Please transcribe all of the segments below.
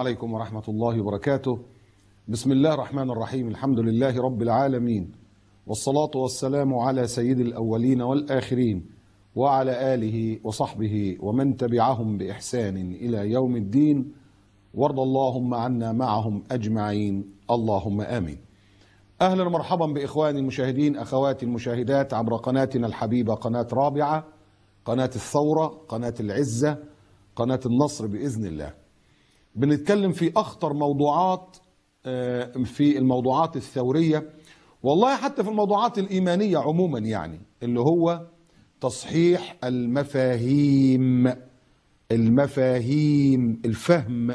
عليكم ورحمة الله وبركاته. بسم الله الرحمن الرحيم. الحمد لله رب العالمين، والصلاة والسلام على سيد الأولين والآخرين وعلى آله وصحبه ومن تبعهم بإحسان إلى يوم الدين، وارض اللهم عنا معهم أجمعين، اللهم آمين. أهلا ومرحبا بإخواني المشاهدين، أخواتي المشاهدات عبر قناتنا الحبيبة، قناة رابعة، قناة الثورة، قناة العزة، قناة النصر بإذن الله. بنتكلم في أخطر موضوعات، في الموضوعات الثورية، والله حتى في الموضوعات الإيمانية عموما، يعني اللي هو تصحيح المفاهيم، الفهم،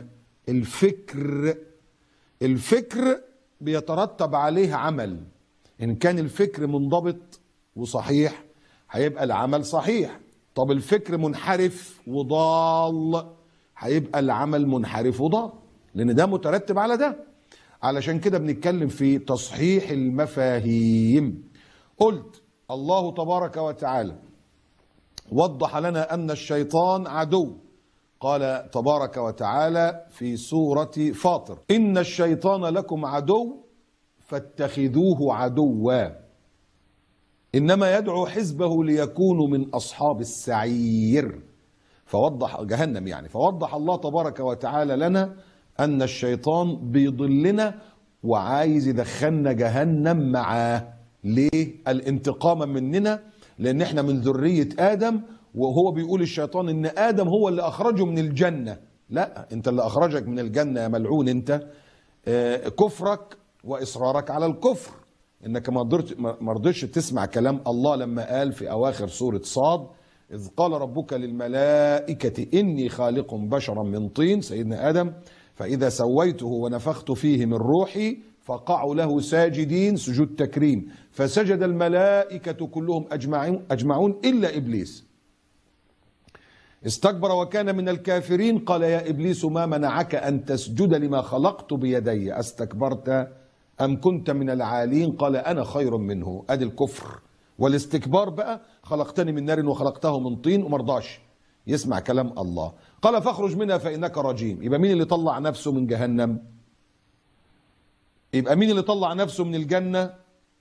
الفكر بيترتب عليه عمل. إن كان الفكر منضبط وصحيح هيبقى العمل صحيح. طب الفكر منحرف وضال هيبقى العمل منحرف وضال، لأن ده مترتب على ده. علشان كده بنتكلم في تصحيح المفاهيم. قلت الله تبارك وتعالى وضح لنا أن الشيطان عدو. قال تبارك وتعالى في سورة فاطر: إن الشيطان لكم عدو فاتخذوه عدوا إنما يدعو حزبه ليكونوا من أصحاب السعير. فوضح جهنم، يعني فوضح الله تبارك وتعالى لنا أن الشيطان بيضلنا وعايز يدخلنا جهنم معاه. ليه؟ الانتقاما مننا، لأن احنا من ذرية آدم، وهو بيقول الشيطان إن آدم هو اللي أخرجه من الجنة. لا، أنت اللي أخرجك من الجنة يا ملعون أنت، كفرك وإصرارك على الكفر، إنك ما رضيتش تسمع كلام الله لما قال في أواخر سورة صاد: إذ قال ربك للملائكة إني خالق بشرا من طين، سيدنا آدم، فإذا سويته ونفخت فيه من روحي فقعوا له ساجدين، سجود تكريم، فسجد الملائكة كلهم أجمعون إلا إبليس استكبر وكان من الكافرين. قال يا إبليس ما منعك أن تسجد لما خلقت بيدي، أستكبرت أم كنت من العالين؟ قال أنا خير منه. أدي الكفر والاستكبار بقى، خلقتني من نار وخلقته من طين، ومرضاش يسمع كلام الله. قال فاخرج منها فإنك رجيم. يبقى مين اللي طلع نفسه من جهنم؟ يبقى مين اللي طلع نفسه من الجنة؟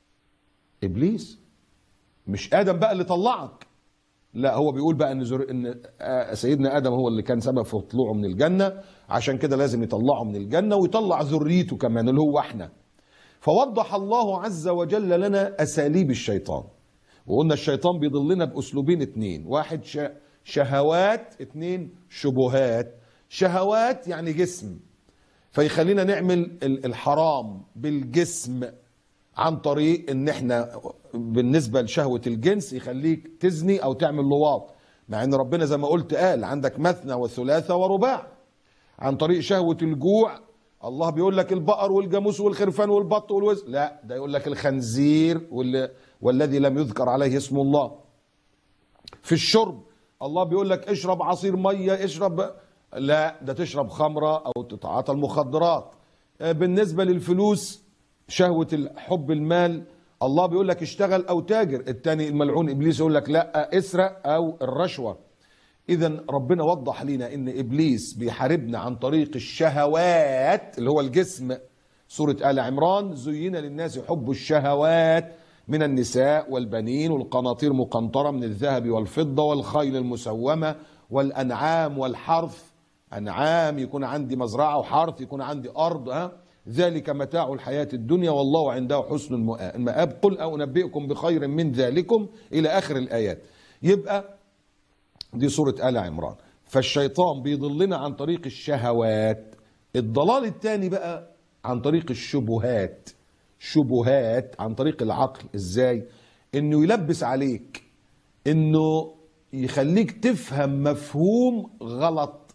إبليس، مش آدم بقى اللي طلعك. لا، هو بيقول بقى إن سيدنا آدم هو اللي كان سبب في طلوعه من الجنة، عشان كده لازم يطلعه من الجنة ويطلع ذريته كمان اللي هو احنا. فوضح الله عز وجل لنا أساليب الشيطان، وقلنا الشيطان بيضلنا بأسلوبين اتنين: واحد شهوات، اتنين شبهات. شهوات يعني جسم، فيخلينا نعمل الحرام بالجسم عن طريق ان احنا بالنسبة لشهوة الجنس يخليك تزني او تعمل لواط، مع ان ربنا زي ما قلت قال عندك مثنى وثلاثة ورباع. عن طريق شهوة الجوع، الله بيقول لك البقر والجاموس والخرفان والبط والوز، لا ده يقول لك الخنزير والذي لم يذكر عليه اسم الله. في الشرب الله بيقول لك اشرب عصير مية، اشرب، لا ده تشرب خمرة او تتعاطى المخدرات. بالنسبة للفلوس، شهوة حب المال، الله بيقول لك اشتغل او تاجر. التاني الملعون ابليس يقول لك لا اسرق او الرشوة. اذا ربنا وضح لنا ان ابليس بيحاربنا عن طريق الشهوات اللي هو الجسم. سورة آل عمران: زين للناس حب الشهوات من النساء والبنين والقناطير مقنطرة من الذهب والفضة والخيل المسومة والأنعام والحرث. أنعام يكون عندي مزرعة، وحرث يكون عندي أرض، ذلك متاع الحياة الدنيا والله عنده حسن المآب. قل أنبئكم بخير من ذلكم إلى آخر الآيات. يبقى دي سورة آل عمران. فالشيطان بيضلنا عن طريق الشهوات. الضلال الثاني بقى عن طريق الشبهات. شبهات عن طريق العقل. ازاي؟ انه يلبس عليك، انه يخليك تفهم مفهوم غلط،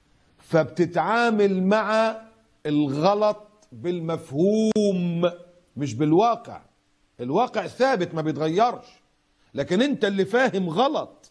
فبتتعامل مع الغلط بالمفهوم مش بالواقع. الواقع ثابت ما بيتغيرش، لكن انت اللي فاهم غلط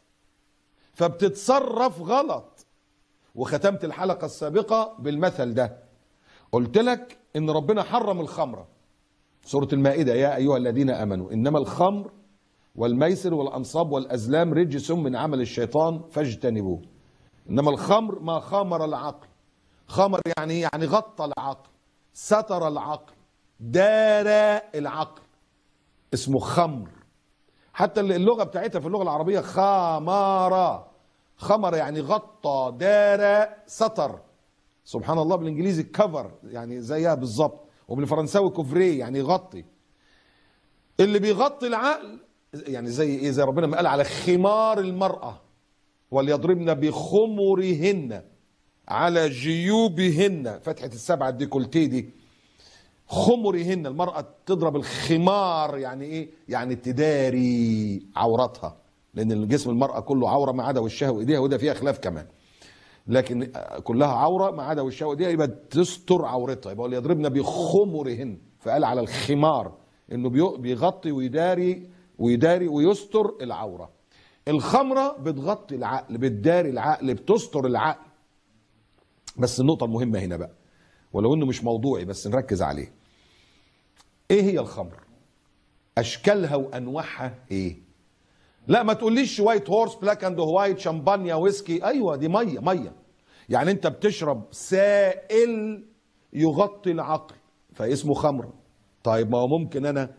فبتتصرف غلط. وختمت الحلقة السابقة بالمثل ده، قلت لك ان ربنا حرم الخمرة. سورة المائدة: يا أيها الذين آمنوا إنما الخمر والميسر والأنصاب والأزلام رجس من عمل الشيطان فاجتنبوه. إنما الخمر ما خامر العقل خمر يعني ايه؟ يعني غطى العقل، ستر العقل، دار العقل، اسمه خمر. حتى اللغة بتاعتها في اللغة العربية خمارة. خمر يعني غطى، دار، ستر. سبحان الله، بالانجليزي كفر يعني زيها بالظبط، وبالفرنساوي كوفري يعني يغطي. اللي بيغطي العقل يعني زي ايه؟ زي ربنا ما قال على خمار المرأة، وليضربن بخمرهن على جيوبهن، فتحة السبعة الديكولتيه دي، خمرهن. المرأة تضرب الخمار يعني ايه؟ يعني تداري عورتها، لان جسم المرأة كله عورة ما عدا وشها وايديها، وده فيها خلاف كمان، لكن كلها عورة ما عدا وشها وايديها، يبقى تستر عورتها، يبقى ليضربن بخمرهن. فقال على الخمار انه بيغطي ويداري ويستر العورة. الخمرة بتغطي العقل، بتداري العقل، بتستر العقل. بس النقطة المهمة هنا بقى، ولو انه مش موضوعي بس نركز عليه، ايه هي الخمر؟ اشكالها وانواعها ايه؟ لا ما تقوليش وايت هورس، بلاك اند وايت، شمبانيا، ويسكي. ايوه دي ميه يعني انت بتشرب سائل يغطي العقل فاسمه خمر. طيب ما هو ممكن انا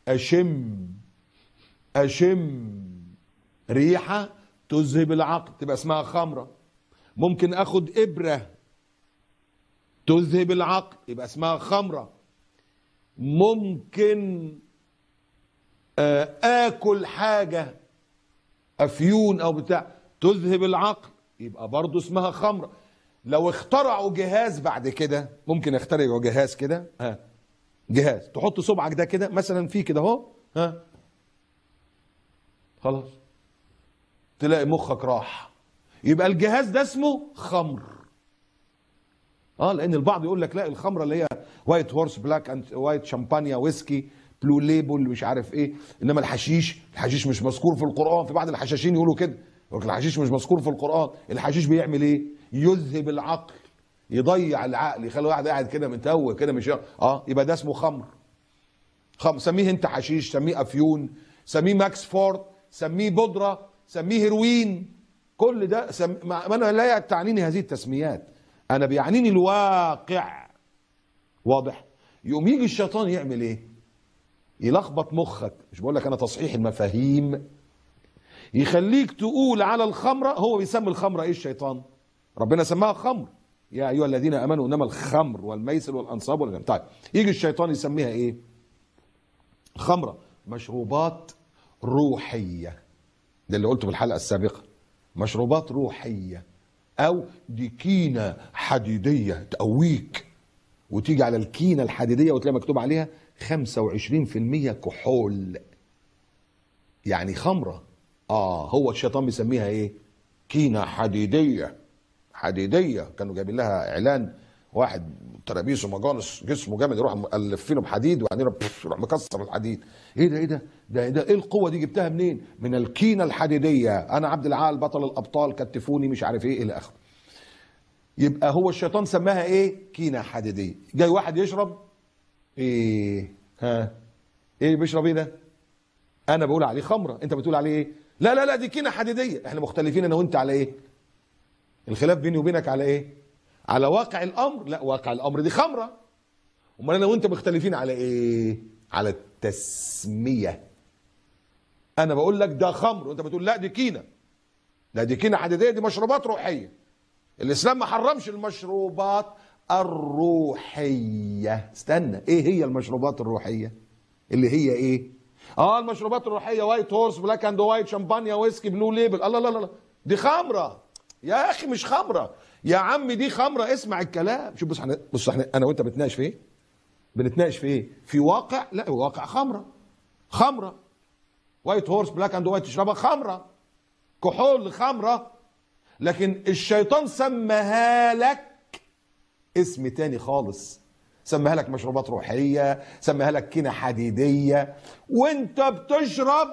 اشم ريحه تذهب العقل تبقى اسمها خمره. ممكن اخد ابره تذهب العقل يبقى اسمها خمره. ممكن اكل حاجه افيون او بتاع تذهب العقل يبقى برضه اسمها خمره. لو اخترعوا جهاز بعد كده، ممكن يخترعوا جهاز كده، جهاز تحط صبعك ده كده مثلا فيه كده اهو، خلاص تلاقي مخك راح، يبقى الجهاز ده اسمه خمر. لان البعض يقول لك لا، الخمره اللي هي وايت هورس، بلاك اند وايت، شامبانيا، ويسكي، بلو ليبل، مش عارف ايه. انما الحشيش مش مذكور في القران. في بعض الحشاشين يقولوا كده، يقول الحشيش مش مذكور في القران. الحشيش بيعمل ايه؟ يذهب العقل، يضيع العقل، يخلي واحد قاعد كده متوه كده، مش يبقى ده اسمه خمر. سميه انت حشيش، سميه افيون، سميه ماكس فورد، سميه بودره، سميه هيروين، كل ده ما انا لا تعنيني هذه التسميات، انا بيعنيني الواقع. واضح؟ يقوم يجي الشيطان يعمل ايه؟ يلخبط مخك. مش بقول لك انا تصحيح المفاهيم، يخليك تقول على الخمره. هو بيسمي الخمره ايه الشيطان؟ ربنا سماها خمر، يا ايها الذين امنوا انما الخمر والميسر والانصاب والازلام. طيب يجي الشيطان يسميها ايه؟ خمره مشروبات روحيه. ده اللي قلته في الحلقه السابقه، مشروبات روحيه، او دي كينه حديديه تقويك. وتيجي على الكينه الحديديه وتلاقي مكتوب عليها 25% كحول، يعني خمره. هو الشيطان بيسميها ايه؟ كينه حديديه. كانوا جايبين لها اعلان، واحد ترابيس ومجانس جسمه جامد يروح ملفينه بحديد، وبعدين يروح مكسر الحديد. ايه ده ايه القوه دي؟ جبتها منين؟ من الكينه الحديديه. انا عبد العال بطل الابطال، كتفوني، مش عارف ايه الى اخره. يبقى هو الشيطان سماها ايه؟ كينه حديديه. جاي واحد يشرب ايه؟ ايه بيشرب ايه ده؟ انا بقول عليه خمره، انت بتقول عليه ايه؟ لا دي كينه حديديه. احنا مختلفين انا وانت على ايه؟ الخلاف بيني وبينك على ايه؟ على واقع الامر. لا، واقع الامر دي خمره. امال انا وانت مختلفين على ايه؟ على التسميه. انا بقول لك ده خمر وانت بتقول لا دي كينه. لا دي كينه حديديه، دي مشروبات روحيه. الاسلام ما حرمش المشروبات الروحيه. استنى، ايه هي المشروبات الروحيه؟ اللي هي ايه؟ المشروبات الروحيه وايت هورس، بلاك اند وايت، شامبانيا، ويسكي، بلو ليبل. الله لا دي خمره يا اخي، مش خمره يا عم، دي خمره. اسمع الكلام. شوف بص احنا انا وانت بنتناقش في ايه؟ بنتناقش في ايه؟ في واقع. لا، واقع خمره. وايت هورس، بلاك اند وايت تشربها خمره، كحول خمره. لكن الشيطان سماها لك اسم تاني خالص، سماها لك مشروبات روحيه، سماها لك كينه حديديه، وانت بتشرب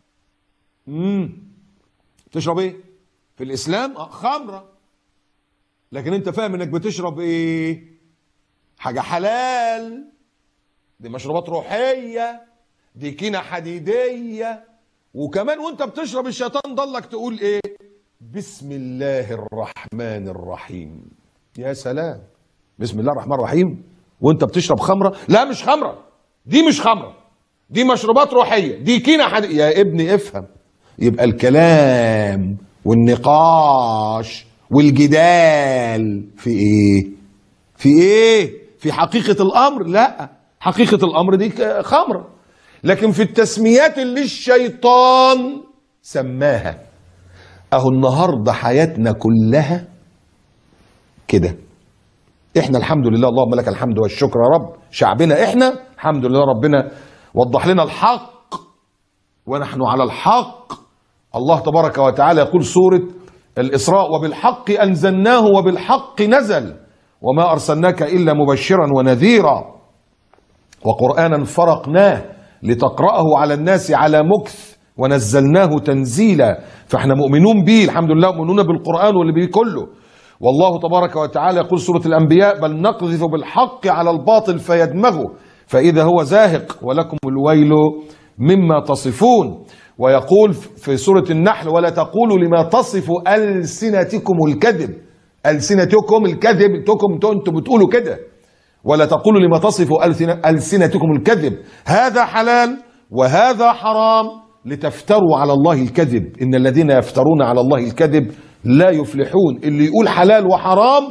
تشرب ايه في الاسلام؟ خمره. لكن انت فاهم انك بتشرب ايه؟ حاجه حلال. دي مشروبات روحيه، دي كينه حديديه. وكمان وانت بتشرب الشيطان ضلك تقول ايه؟ بسم الله الرحمن الرحيم. يا سلام. بسم الله الرحمن الرحيم. وانت بتشرب خمره؟ لا مش خمره، دي مش خمره، دي مشروبات روحيه، دي كينا يا ابني افهم. يبقى الكلام والنقاش والجدال في ايه؟ في ايه؟ في حقيقه الامر؟ لا، حقيقه الامر دي خمره. لكن في التسميات اللي الشيطان سماها، اهو النهارده حياتنا كلها كده. احنا الحمد لله، اللهم لك الحمد والشكر يا رب، شعبنا احنا الحمد لله ربنا وضح لنا الحق ونحن على الحق. الله تبارك وتعالى يقول سورة الإسراء: وبالحق أنزلناه وبالحق نزل وما أرسلناك إلا مبشرا ونذيرا وقرآنا فرقناه لتقرأه على الناس على مكث ونزلناه تنزيلا. فاحنا مؤمنون به الحمد لله، مؤمنون بالقرآن واللي بيه كله. والله تبارك وتعالى يقول سورة الأنبياء: بل نقذف بالحق على الباطل فيدمغه فإذا هو زاهق ولكم الويل مما تصفون. ويقول في سورة النحل: ولا تقولوا لما تصف ألسنتكم الكذب. ألسنتكم الكذب، انتم بتقولوا كده. ولا تقولوا لما تصف ألسنتكم الكذب هذا حلال وهذا حرام لتفتروا على الله الكذب إن الذين يفترون على الله الكذب لا يفلحون. اللي يقول حلال وحرام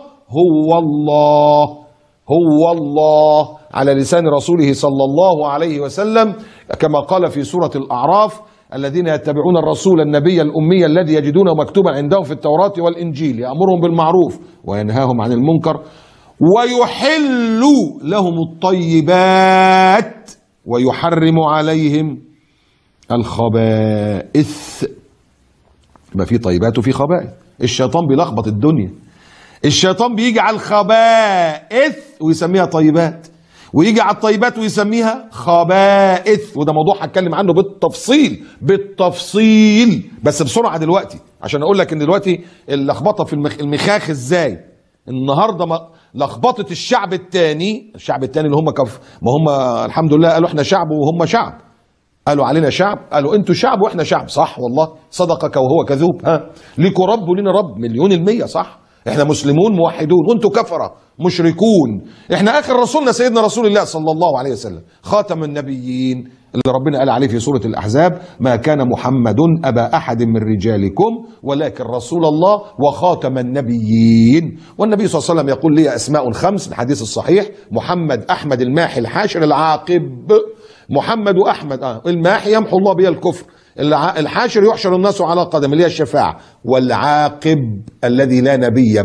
هو الله على لسان رسوله صلى الله عليه وسلم، كما قال في سورة الأعراف: الذين يتبعون الرسول النبي الأمي الذي يجدونه مكتوبا عندهم في التوراة والإنجيل يأمرهم بالمعروف وينهاهم عن المنكر ويحل لهم الطيبات ويحرم عليهم الخبائث. يبقى في طيبات وفي خبائث. الشيطان بيلخبط الدنيا. الشيطان بيجي على الخبائث ويسميها طيبات، ويجي على الطيبات ويسميها خبائث. وده موضوع هتكلم عنه بالتفصيل بس بسرعه دلوقتي عشان اقول لك ان دلوقتي اللخبطه في المخاخ ازاي. النهارده لخبطه الشعب الثاني اللي هم ما هم الحمد لله قالوا احنا شعب وهم شعب، قالوا علينا شعب، قالوا انتوا شعب واحنا شعب. صح والله، صدقك وهو كذوب. ليكوا رب ولينا رب 100%. صح، احنا مسلمون موحدون وانتوا كفره مشركون. احنا اخر رسولنا سيدنا رسول الله صلى الله عليه وسلم خاتم النبيين اللي ربنا قال عليه في سورة الأحزاب: ما كان محمد أبا أحد من رجالكم ولكن رسول الله وخاتم النبيين. والنبي صلى الله عليه وسلم يقول: لي أسماء 5، الحديث الصحيح: محمد، أحمد، الماحي، الحاشر، العاقب. محمد وأحمد الماحي يمحو الله بها الكفر، الحاشر يحشر الناس على قدم اللي هي الشفاعة، والعاقب الذي لا نبي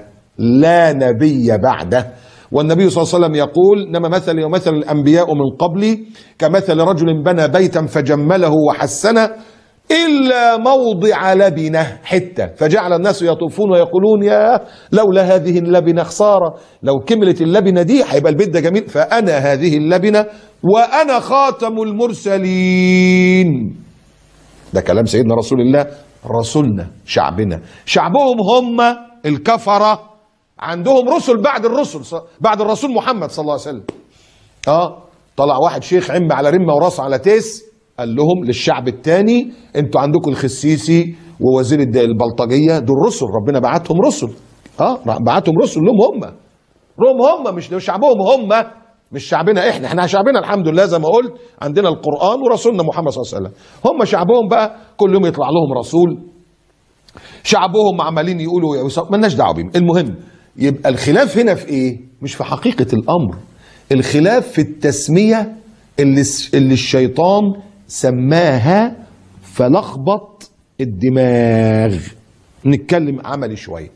بعده. والنبي صلى الله عليه وسلم يقول: انما مثلي ومثل الانبياء من قبلي كمثل رجل بنى بيتا فجمله وحسنه الا موضع لبنه حته فجعل الناس يطوفون ويقولون: يا لولا هذه اللبنه خساره، لو كملت اللبنه دي هيبقى البيت ده جميل. فانا هذه اللبنه وانا خاتم المرسلين. ده كلام سيدنا رسول الله. رسولنا شعبنا، شعبهم هم الكفره، عندهم رسل بعد الرسول محمد صلى الله عليه وسلم. طلع واحد شيخ عم على رمه وراسه على تيس، قال لهم للشعب الثاني: انتوا عندكم الخسيسي ووزير البلطجيه، دول رسل ربنا بعتهم رسل. بعتهم رسل لهم هم مش شعبهم هم، مش شعبنا احنا شعبنا الحمد لله زي ما قلت عندنا القرآن ورسولنا محمد صلى الله عليه وسلم. هم شعبهم بقى كل يوم يطلع لهم رسول، شعبهم عمالين يقولوا مالناش دعوه بيهم. المهم، يبقى الخلاف هنا في ايه؟ مش في حقيقة الامر، الخلاف في التسمية اللي الشيطان سماها فلخبط الدماغ. نتكلم عملي شوية.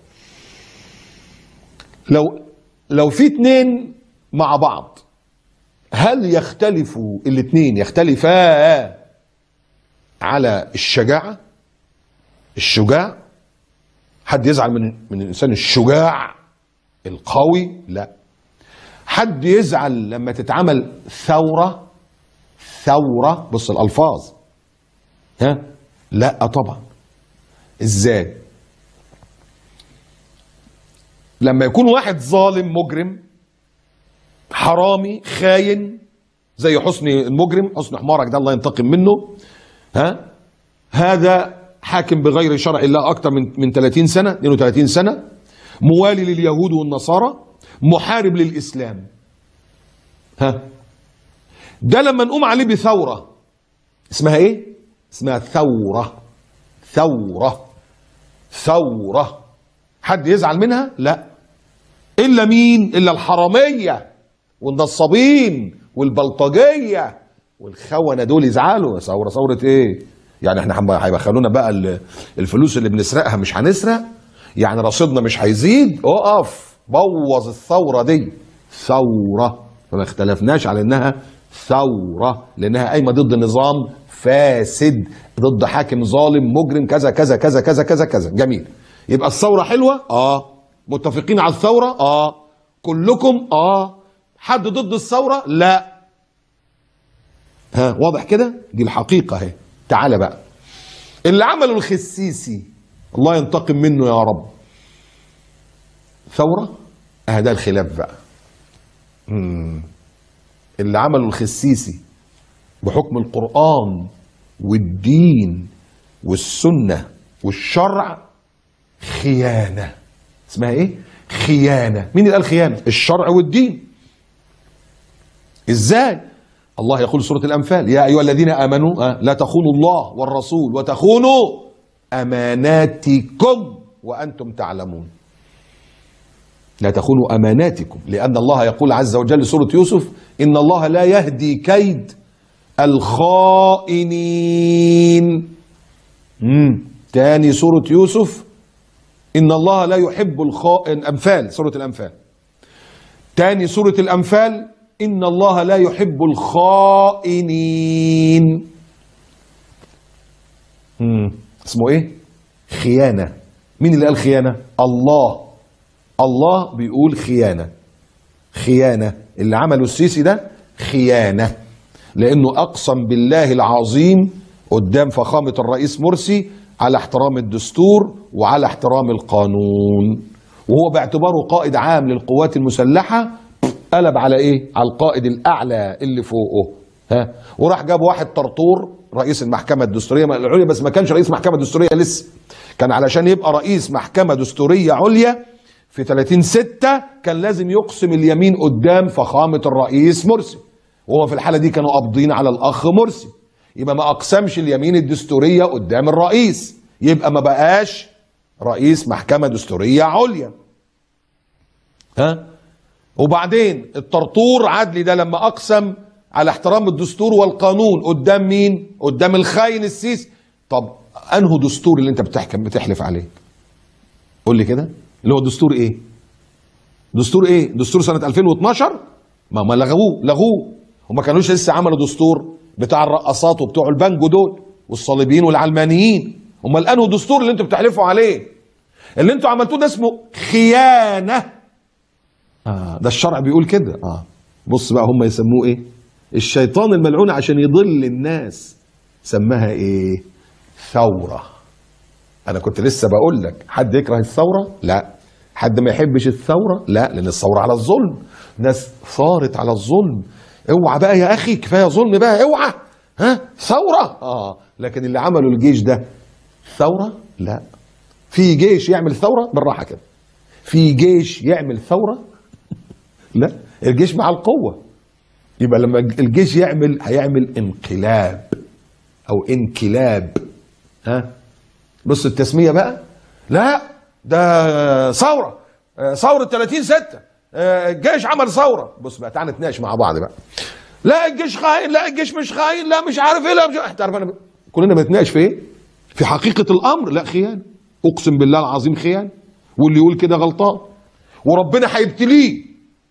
لو في اتنين مع بعض، هل يختلفوا الاتنين يختلفا على الشجاع؟ حد يزعل من الانسان الشجاع القوي؟ لا. حد يزعل لما تتعمل ثورة؟ بص الألفاظ. لا طبعا. ازاي؟ لما يكون واحد ظالم مجرم حرامي خاين زي حسني المجرم، حسني حمارك ده الله ينتقم منه، هذا حاكم بغير شرع الله اكتر من 30 سنة 32 سنة، موالي لليهود والنصارى، محارب للإسلام. ها، ده لما نقوم عليه بثورة اسمها ايه؟ اسمها ثورة. ثورة ثورة. حد يزعل منها؟ لا. إلا مين؟ إلا الحرامية والنصابين والبلطجية والخونة، دول يزعلوا. ثورة ثورة ايه؟ يعني احنا هيبخلونا بقى الفلوس اللي بنسرقها مش هنسرق؟ يعني رصيدنا مش هيزيد؟ اقف، بوظ الثورة دي ثورة. فما اختلفناش على انها ثورة، لانها قايمة ضد نظام فاسد، ضد حاكم ظالم مجرم كذا كذا كذا كذا كذا كذا. جميل. يبقى الثورة حلوة؟ متفقين على الثورة؟ كلكم؟ حد ضد الثورة؟ لا. ها، واضح كده؟ دي الحقيقة اهي. تعالى بقى، اللي عمله الخسيسي الله ينتقم منه يا رب، ثورة؟ ده الخلاف بقى. اللي عمله الخسيسي بحكم القرآن والدين والسنة والشرع خيانة. اسمها ايه؟ خيانة. مين اللي قال خيانة؟ الشرع والدين. ازاي؟ الله يقول سورة الأنفال: يا أيها الذين آمنوا لا تخونوا الله والرسول وتخونوا أماناتكم وأنتم تعلمون. لا تخونوا أماناتكم، لأن الله يقول عز وجل سورة يوسف: إن الله لا يهدي كيد الخائنين. تاني سورة يوسف: إن الله لا يحب الخائن. أنفال، سورة الأنفال. تاني سورة الأنفال: إن الله لا يحب الخائنين. اسمه إيه؟ خيانة. مين اللي قال خيانة؟ الله. الله بيقول خيانة. خيانة. اللي عمله السيسي ده خيانة، لأنه أقسم بالله العظيم قدام فخامة الرئيس مرسي على احترام الدستور وعلى احترام القانون، وهو باعتباره قائد عام للقوات المسلحة قلب على ايه؟ على القائد الأعلى اللي فوقه. وراح جاب واحد طرطور رئيس المحكمة الدستورية العليا، بس ما كانش رئيس محكمة دستورية لسه، كان علشان يبقى رئيس محكمة دستورية عليا في 30/6 كان لازم يقسم اليمين قدام فخامة الرئيس مرسي، وهو في الحالة دي كانوا قابضين على الأخ مرسي، يبقى ما أقسمش اليمين الدستورية قدام الرئيس، يبقى ما بقاش رئيس محكمة دستورية عليا. وبعدين الطرطور عدلي ده لما أقسم على احترام الدستور والقانون قدام مين؟ قدام الخاين السيسي. طب أنه دستور اللي أنت بتحلف عليه؟ قول لي كده، اللي هو دستور إيه؟ دستور إيه؟ دستور سنة 2012؟ ما لغوه وما كانوش لسه عملوا دستور بتاع الرقصات وبتوع البانجو دول والصليبيين والعلمانيين. امال انه دستور اللي انتوا بتحلفوا عليه؟ اللي انتوا عملتوه ده اسمه خيانة. ده الشرع بيقول كده. بص بقى هم يسموه ايه؟ الشيطان الملعون عشان يضل الناس سماها ايه؟ ثورة. انا كنت لسه بقول لك حد يكره الثورة؟ لا. حد ما يحبش الثورة؟ لا، لان الثورة على الظلم، ناس ثارت على الظلم. اوعى بقى يا اخي، كفايه ظلم بقى، اوعى. ثوره. لكن اللي عملوا الجيش ده ثوره؟ لا. في جيش يعمل ثوره؟ بالراحه كده، في جيش يعمل ثوره؟ لا، الجيش مع القوه. يبقى لما الجيش هيعمل انقلاب او انكلاب. بص التسميه بقى، لا ده ثوره، ثوره 30/6، الجيش عمل ثوره. بص بقى، تعالى نتناقش مع بعض بقى. لا الجيش خاين، لا الجيش مش خاين، لا مش عارف ايه، لا مش تعرف. انا كلنا بنتناقش في ايه؟ في حقيقه الامر. لا خيانه، اقسم بالله العظيم خيانه، واللي يقول كده غلطان وربنا هيبتليه.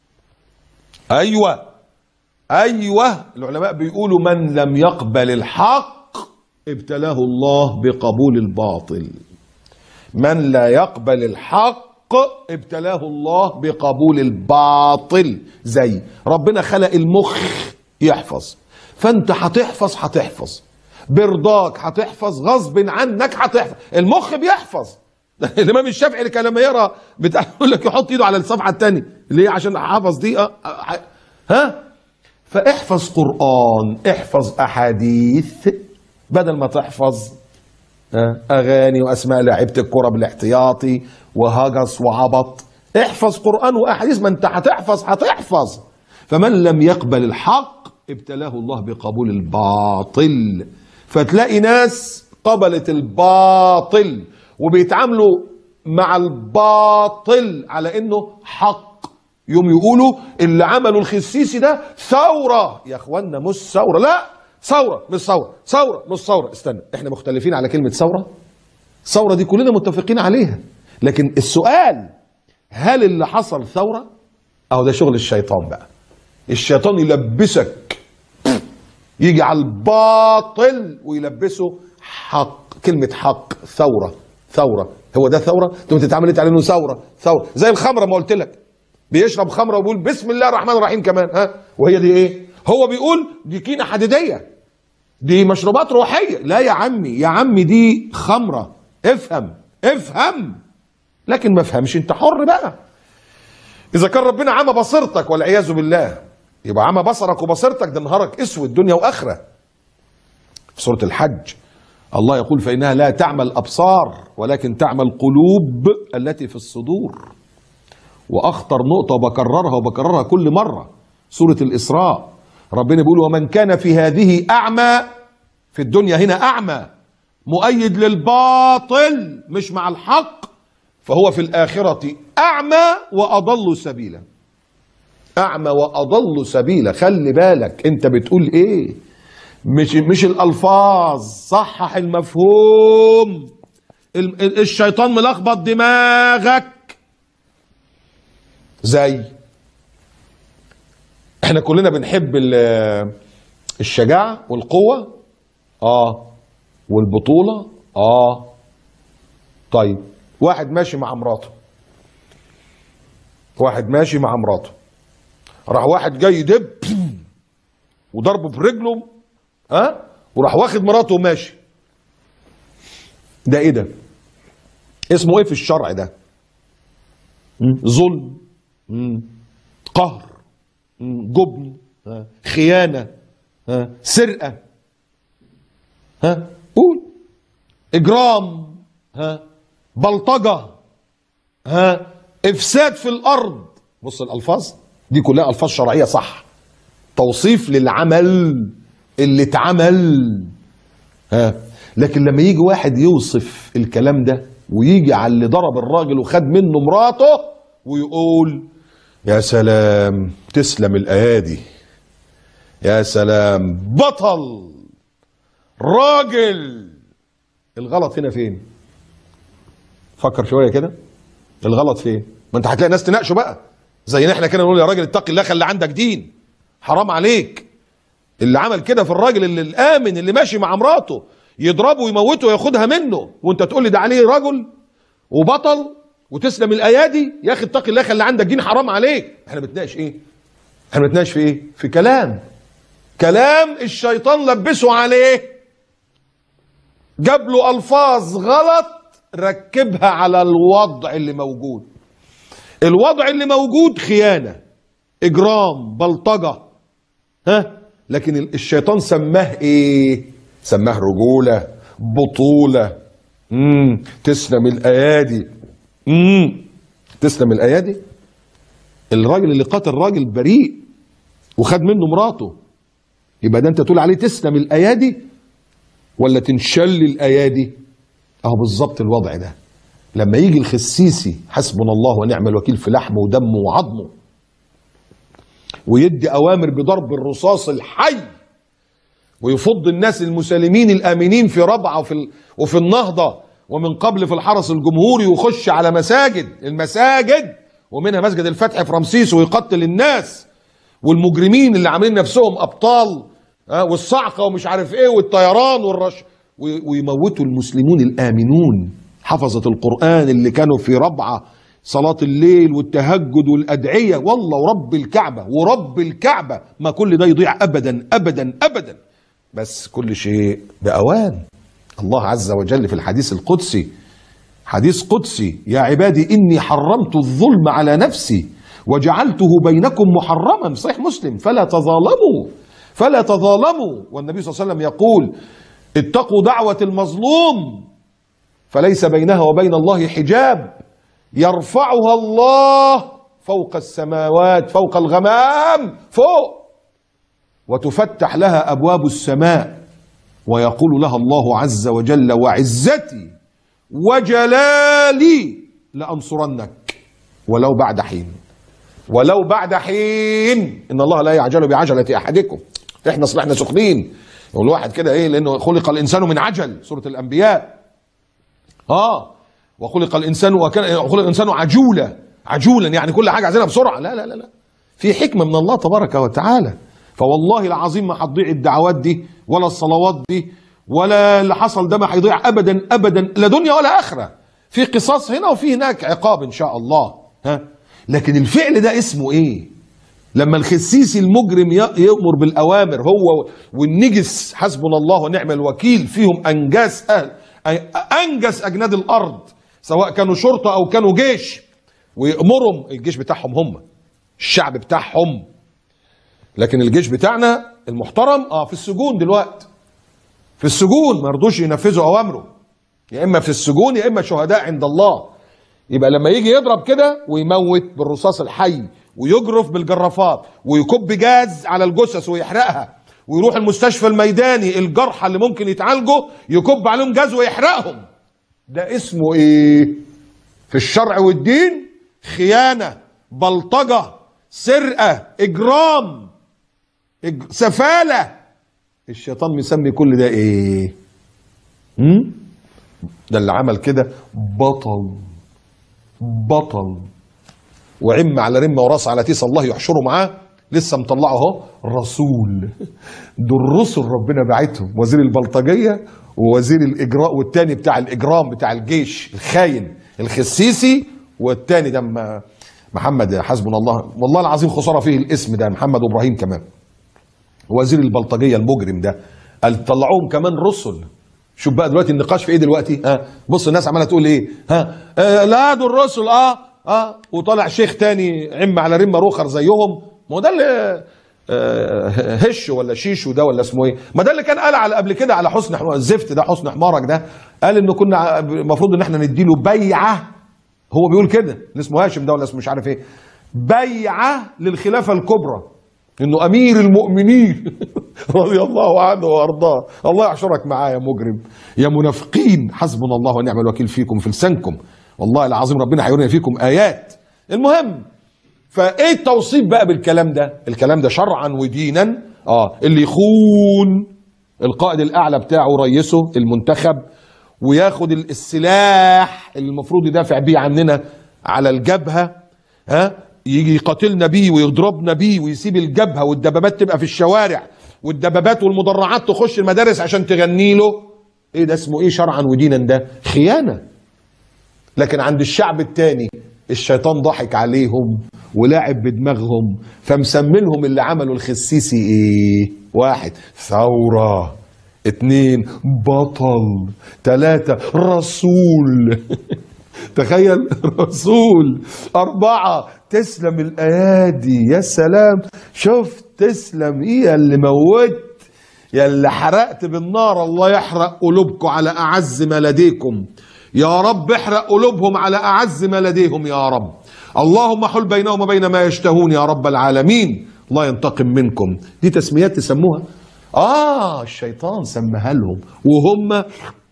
ايوه العلماء بيقولوا من لم يقبل الحق ابتلاه الله بقبول الباطل. من لا يقبل الحق ابتلاه الله بقبول الباطل. زي ربنا خلق المخ يحفظ، فانت هتحفظ برضاك، هتحفظ غصب عنك، هتحفظ. المخ بيحفظ. الامام الشافعي اللي كان لما يقرا يقول لك يحط ايده على الصفحه الثانيه ليه؟ عشان حافظ دي. فاحفظ قرآن، احفظ احاديث، بدل ما تحفظ اغاني واسماء لعيبه الكره بالاحتياطي وهجس وعبط. احفظ قران واحاديث، ما انت هتحفظ. فمن لم يقبل الحق ابتلاه الله بقبول الباطل. فتلاقي ناس قبلت الباطل وبيتعاملوا مع الباطل على انه حق. يوم يقولوا اللي عملوا الخسيسي ده ثورة. يا اخوانا مش ثورة، لا ثورة مش ثورة، ثورة مش ثورة. استنى، احنا مختلفين على كلمة ثورة. ثورة دي كلنا متفقين عليها، لكن السؤال هل اللي حصل ثورة؟ اهو ده شغل الشيطان بقى. الشيطان يلبسك، يجي على الباطل ويلبسه حق. كلمة حق، ثورة، ثورة، هو ده ثورة؟ انت بتتعامل على انه ثورة. زي الخمرة ما قلت لك، بيشرب خمرة وبيقول بسم الله الرحمن الرحيم كمان، وهي دي ايه؟ هو بيقول دي كينة حديدية، دي مشروبات روحية. لا يا عمي دي خمرة. افهم. لكن ما فهمش، انت حر بقى. اذا كان ربنا عمى بصيرتك والعياذ بالله، يبقى عمى بصرك وبصيرتك، ده نهارك اسود دنيا واخره. في سوره الحج الله يقول فانها لا تعمى الابصار ولكن تعمى القلوب التي في الصدور. واخطر نقطه وبكررها كل مره، سوره الاسراء ربنا بيقول ومن كان في هذه اعمى، في الدنيا هنا اعمى مؤيد للباطل مش مع الحق، فهو في الآخرة أعمى وأضل سبيلا. أعمى وأضل سبيلا. خلي بالك أنت بتقول إيه، مش الألفاظ، صحح المفهوم. الشيطان ملخبط دماغك. زي احنا كلنا بنحب الشجاعة والقوة، والبطولة، طيب واحد ماشي مع مراته، راح واحد جاي يدب وضربه برجله، وراح واخد مراته وماشي. ده ايه ده؟ اسمه ايه في الشرع ده؟ ظلم، قهر، جبن، خيانة، سرقة، قول، اجرام، بلطجة، افساد في الارض. بص الالفاظ دي كلها الفاظ شرعيه صح، توصيف للعمل اللي اتعمل. لكن لما يجي واحد يوصف الكلام ده ويجي على اللي ضرب الراجل وخد منه مراته ويقول يا سلام تسلم الايادي، يا سلام بطل راجل. الغلط هنا فين؟ فكر شويه كده، الغلط فين؟ ما انت هتلاقي ناس تناقشه بقى زينا احنا كده، نقول يا راجل اتقي الله، خلي عندك دين، حرام عليك. اللي عمل كده في الراجل اللي الامن اللي ماشي مع مراته يضربه ويموته وياخدها منه، وانت تقول لي ده عليه رجل وبطل وتسلم الايادي؟ يا اخي اتقي الله، خلي عندك دين، حرام عليك. احنا بنتناقش ايه؟ احنا بنتناقش في ايه؟ في كلام الشيطان لبسه عليه، جاب له الفاظ غلط ركبها على الوضع اللي موجود. الوضع اللي موجود خيانة، اجرام، بلطجة، لكن الشيطان سماه ايه؟ سماه رجولة، بطولة، تسلم الايادي. تسلم الايادي. الراجل اللي قتل راجل بريء وخد منه مراته، يبقى ده انت تقول عليه تسلم الايادي ولا تنشل الايادي؟ اهو بالظبط الوضع ده. لما يجي الخسيسي حسبنا الله ونعم الوكيل في لحمه ودمه وعظمه ويدي اوامر بضرب الرصاص الحي ويفض الناس المسالمين الامنين في ربعه وفي النهضه ومن قبل في الحرس الجمهوري، ويخش على المساجد ومنها مسجد الفتح في رمسيس ويقتل الناس والمجرمين اللي عاملين نفسهم ابطال، والصعقه ومش عارف ايه والطيران ويموتوا المسلمون الامنون حفظة القرآن اللي كانوا في ربعة صلاة الليل والتهجد والأدعية. والله ورب الكعبة ما كل ده يضيع أبدا أبدا أبدا، بس كل شيء بأوان. الله عز وجل في الحديث القدسي، حديث قدسي، يا عبادي إني حرمت الظلم على نفسي وجعلته بينكم محرما، صحيح مسلم، فلا تظالموا. والنبي صلى الله عليه وسلم يقول اتقوا دعوة المظلوم فليس بينها وبين الله حجاب يرفعها الله فوق السماوات، فوق الغمام، فوق، وتفتح لها أبواب السماء، ويقول لها الله عز وجل: وعزتي وجلالي لأنصرنك ولو بعد حين. ولو بعد حين. إن الله لا يعجل بعجلة أحدكم. إحنا صلحنا سخنين. يقول واحد كده إيه؟ لأنه خلق الإنسان من عجل، سورة الأنبياء. وخلق الإنسان خلق الإنسان عجولا يعني كل حاجة عايزينها بسرعة. لا لا لا لا، في حكمة من الله تبارك وتعالى. فوالله العظيم ما هتضيع الدعوات دي ولا الصلوات دي ولا اللي حصل ده، ما هيضيع ابدا ابدا، لا دنيا ولا اخره. في قصاص هنا وفي هناك عقاب ان شاء الله. لكن الفعل ده اسمه ايه؟ لما الخسيسي المجرم يأمر بالاوامر هو والنجس حسبنا الله ونعم الوكيل فيهم انجس اجناد الارض، سواء كانوا شرطه او كانوا جيش، ويأمرهم الجيش بتاعهم هم الشعب بتاعهم. لكن الجيش بتاعنا المحترم في السجون دلوقتي، في السجون، ما رضوش ينفذوا اوامره، يا اما في السجون يا اما شهداء عند الله. يبقى لما يجي يضرب كده ويموت بالرصاص الحي ويجرف بالجرافات ويكب جاز على الجثث ويحرقها، ويروح المستشفى الميداني الجرحى اللي ممكن يتعالجوا يكب عليهم جاز ويحرقهم، ده اسمه ايه في الشرع والدين؟ خيانة، بلطجة، سرقة، اجرام، سفالة. الشيطان مسمي كل ده ايه؟ ده اللي عمل كده بطل وعم على رمه وراس على تيس، الله يحشره معاه، لسه مطلعه اهو رسول. دول الرسل ربنا باعتهم، وزير البلطجيه ووزير الاجراء، والتاني بتاع الاجرام بتاع الجيش الخاين الخسيسي، والتاني ده محمد حسبنا الله، والله العظيم خساره فيه الاسم ده، محمد ابراهيم كمان، وزير البلطجيه المجرم ده، قال طلعوهم كمان رسل. شوف بقى دلوقتي النقاش في ايه دلوقتي؟ بص الناس عماله تقول ايه؟ لا دول الرسل وطلع شيخ تاني عم على رمه روخر زيهم. ما هو ده اللي هش ولا شيشو ده ولا اسمه ايه؟ ما ده اللي كان قال على قبل كده على حسن الزفت ده، حسن حمارك ده، قال انه كنا المفروض ان احنا نديله بيعه. هو بيقول كده، اللي اسمه هاشم ده ولا اسمه مش عارف ايه، بيعه للخلافه الكبرى، انه امير المؤمنين رضي الله عنه وارضاه. الله يحشرك معاه يا مجرم يا منافقين، حسبنا الله ونعم الوكيل فيكم في لسانكم، والله العظيم ربنا هيورينا فيكم ايات. المهم، فايه التوصيف بقى بالكلام ده؟ الكلام ده شرعا ودينا. اللي يخون القائد الاعلى بتاعه رئيسه المنتخب وياخد السلاح اللي المفروض يدافع بيه عننا على الجبهه، يجي يقاتلنا بيه ويضربنا بيه ويسيب الجبهه والدبابات تبقى في الشوارع والدبابات والمدرعات تخش المدارس عشان تغني له، ايه ده اسمه ايه شرعا ودينا؟ ده خيانه. لكن عند الشعب التاني الشيطان ضحك عليهم ولعب بدماغهم، فمسمينهم اللي عملوا الخسيسي ايه؟ 1 ثورة، 2 بطل، 3 رسول تخيل رسول، 4 تسلم الايادي. يا سلام، شوف تسلم ايه يا اللي موت، يا اللي حرقت بالنار، الله يحرق قلوبكم على اعز ما لديكم يا رب، احرق قلوبهم على اعز ما لديهم يا رب، اللهم حل بينهم وبين ما يشتهون يا رب العالمين، الله ينتقم منكم. دي تسميات تسموها؟ الشيطان سماها لهم وهم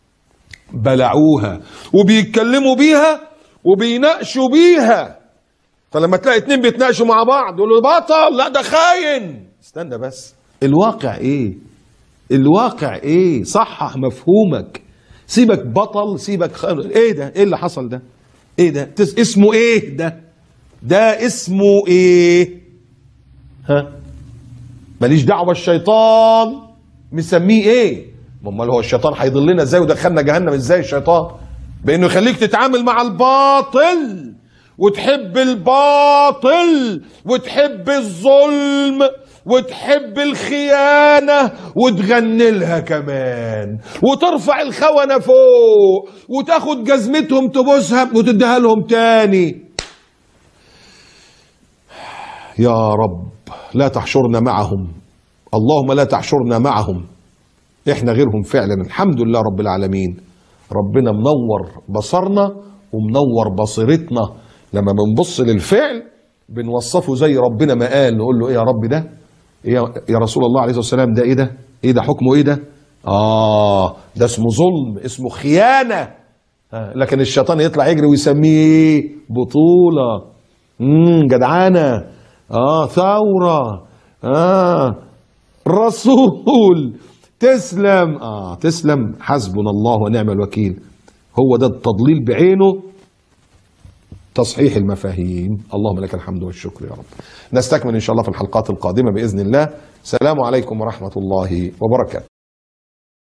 بلعوها وبيتكلموا بيها وبيناقشوا بيها. فلما تلاقي 2 بيتناقشوا مع بعض يقولوا بطل، لا ده خاين. استنى بس، الواقع ايه؟ الواقع ايه؟ صحح مفهومك، سيبك بطل، سيبك ايه ده؟ ايه اللي حصل ده؟ ايه ده؟ اسمه ايه ده؟ ده اسمه ايه؟ ماليش دعوه، الشيطان مسميه ايه؟ امال هو الشيطان هيضلنا ازاي ودخلنا جهنم ازاي الشيطان؟ بانه يخليك تتعامل مع الباطل وتحب الباطل وتحب الظلم وتحب الخيانة وتغني لها كمان وترفع الخونة فوق وتاخد جزمتهم تبوسها وتديها لهم تاني. يا رب لا تحشرنا معهم، اللهم لا تحشرنا معهم، احنا غيرهم فعلا، الحمد لله رب العالمين. ربنا منور بصرنا ومنور بصيرتنا. لما بنبص للفعل بنوصفه زي ربنا ما قال، نقول له ايه يا رب ده؟ إيه يا رسول الله عليه الصلاة والسلام ده ايه ده؟ ايه ده حكمه ايه ده؟ ده اسمه ظلم، اسمه خيانة. لكن الشيطان يطلع يجري ويسميه بطولة، جدعانة، ثورة، رسول، تسلم، تسلم، حسبنا الله ونعم الوكيل. هو ده التضليل بعينه، تصحيح المفاهيم. اللهم لك الحمد والشكر يا رب. نستكمل إن شاء الله في الحلقات القادمة بإذن الله. سلام عليكم ورحمة الله وبركاته.